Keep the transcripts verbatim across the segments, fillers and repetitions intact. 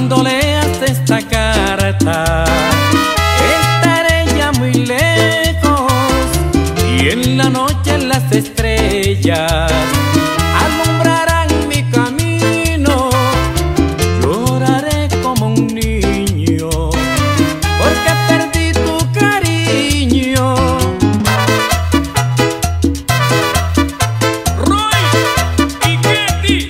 Cuando leas esta carta, estaré ya muy lejos, y en la noche las estrellas alumbrarán mi camino. Lloraré como un niño porque perdí tu cariño. Roy y Ketty.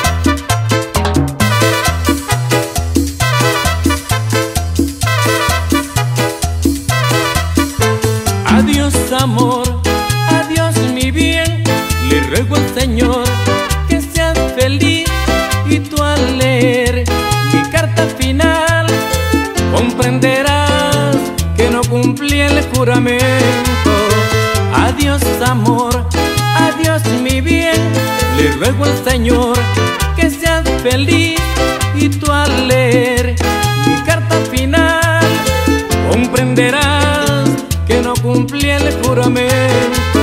Adiós amor, adiós mi bien, le ruego al Señor que seas feliz, y tú al leer mi carta final comprenderás que no cumplí el juramento. Adiós amor, adiós mi bien, le ruego al Señor que seas feliz, y tú al leer mi carta final comprenderás que no cumplí el juramento.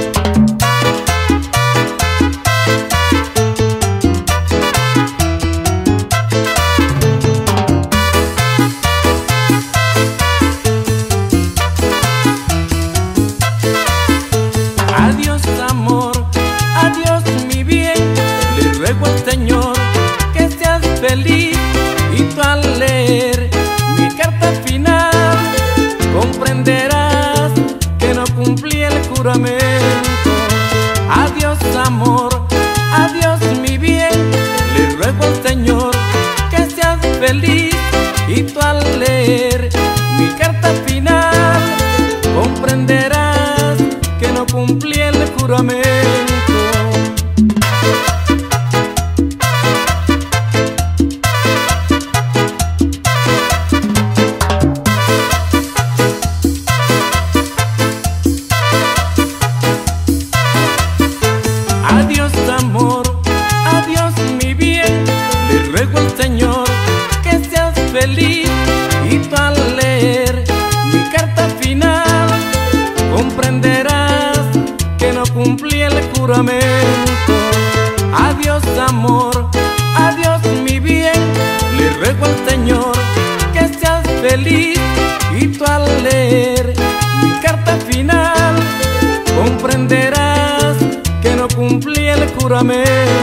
Adiós amor, adiós mi bien, le ruego al Señor que seas feliz, y tú al leer mi carta final comprenderás que no cumplí el juramento. Adiós amor, adiós mi bien, le ruego al Señor que seas feliz, y tú al leer mi carta final comprenderás que no cumplí el juramento. Adiós amor, adiós mi bien, le ruego al Señor que seas feliz, y tú al leer mi carta final comprenderás que no cumplí el juramento. Adiós amor, adiós mi bien, le ruego al Señor que seas feliz, y tú al leer mi carta final comprenderás que no cumplí el juramento.